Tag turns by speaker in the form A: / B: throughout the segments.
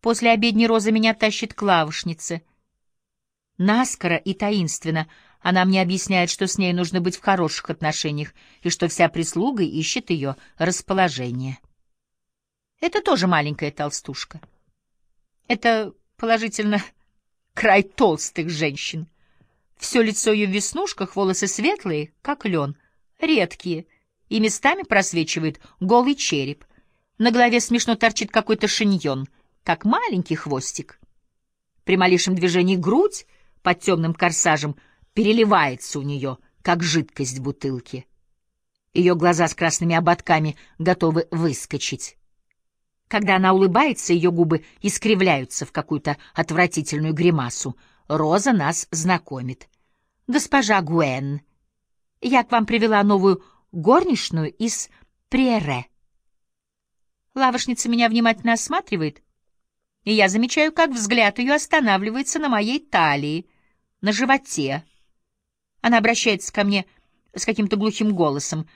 A: После обедни Роза меня тащит к лавошнице. Наскоро и таинственно она мне объясняет, что с ней нужно быть в хороших отношениях и что вся прислуга ищет ее расположение. Это тоже маленькая толстушка. Это, положительно, край толстых женщин. Все лицо ее в веснушках, волосы светлые, как лен, редкие, и местами просвечивает голый череп. На голове смешно торчит какой-то шиньон, как маленький хвостик. При малейшем движении грудь под темным корсажем переливается у нее, как жидкость в бутылке. Ее глаза с красными ободками готовы выскочить. Когда она улыбается, ее губы искривляются в какую-то отвратительную гримасу. Роза нас знакомит. «Госпожа Гуэн, я к вам привела новую горничную из Приэре». Лавошница меня внимательно осматривает, и я замечаю, как взгляд ее останавливается на моей талии, на животе. Она обращается ко мне с каким-то глухим голосом.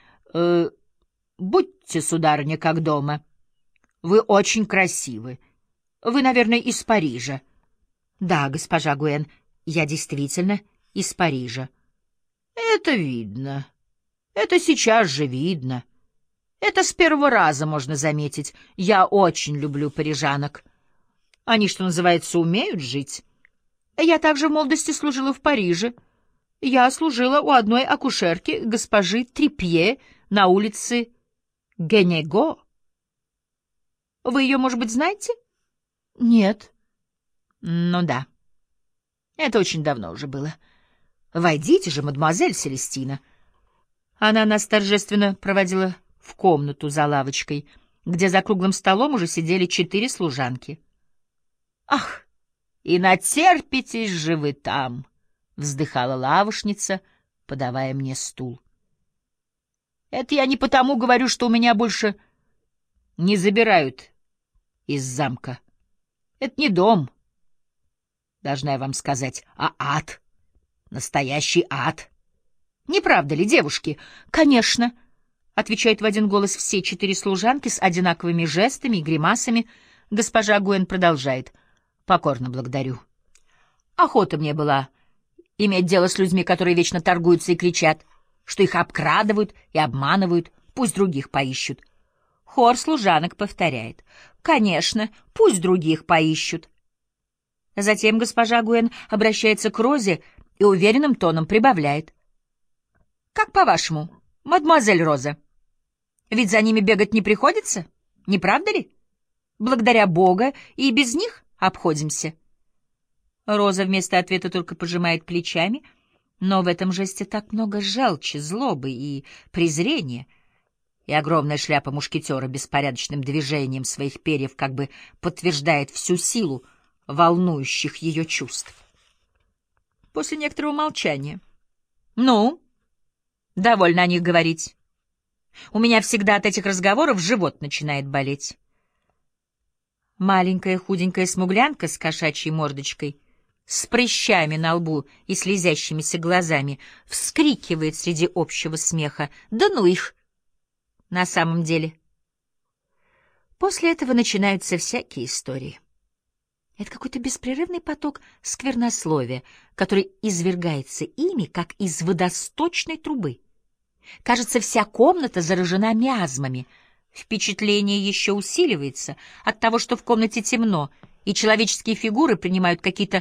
A: «Будьте, сударыня, как дома. Вы очень красивы. Вы, наверное, из Парижа». «Да, госпожа Гуэн, я действительно из Парижа». «Это видно. Это сейчас же видно. Это с первого раза можно заметить. Я очень люблю парижанок. Они, что называется, умеют жить. Я также в молодости служила в Париже. Я служила у одной акушерки, госпожи Трипье, на улице Генего. Вы ее, может быть, знаете?» «Нет». «Ну да. Это очень давно уже было. Войдите же, мадемуазель Селестина». Она нас торжественно проводила в комнату за лавочкой, где за круглым столом уже сидели 4 служанки. «Ах, и натерпитесь же вы там!» — вздыхала лавошница, подавая мне стул. «Это я не потому говорю, что у меня больше не забирают из замка. Это не дом, должна я вам сказать, а ад. Настоящий ад. Не правда ли, девушки?» «Конечно», — отвечают в один голос все 4 служанки с одинаковыми жестами и гримасами. Госпожа Гуэн продолжает. «Покорно благодарю. Охота мне была иметь дело с людьми, которые вечно торгуются и кричат, что их обкрадывают и обманывают, пусть других поищут». Хор служанок повторяет. «Конечно, пусть других поищут». Затем госпожа Гуэн обращается к Розе и уверенным тоном прибавляет. «Как по-вашему, мадемуазель Роза? Ведь за ними бегать не приходится, не правда ли? Благодаря Бога и без них обходимся». Роза вместо ответа только пожимает плечами, но в этом жесте так много желчи, злобы и презрения, и огромная шляпа мушкетера беспорядочным движением своих перьев как бы подтверждает всю силу волнующих ее чувств. После некоторого молчания. «Ну, довольно о них говорить. У меня всегда от этих разговоров живот начинает болеть». Маленькая худенькая смуглянка с кошачьей мордочкой, с прыщами на лбу и слезящимися глазами, вскрикивает среди общего смеха: «Да ну их! На самом деле». После этого начинаются всякие истории. Это какой-то беспрерывный поток сквернословия, который извергается ими, как из водосточной трубы. Кажется, вся комната заражена миазмами. Впечатление еще усиливается от того, что в комнате темно, и человеческие фигуры принимают какие-то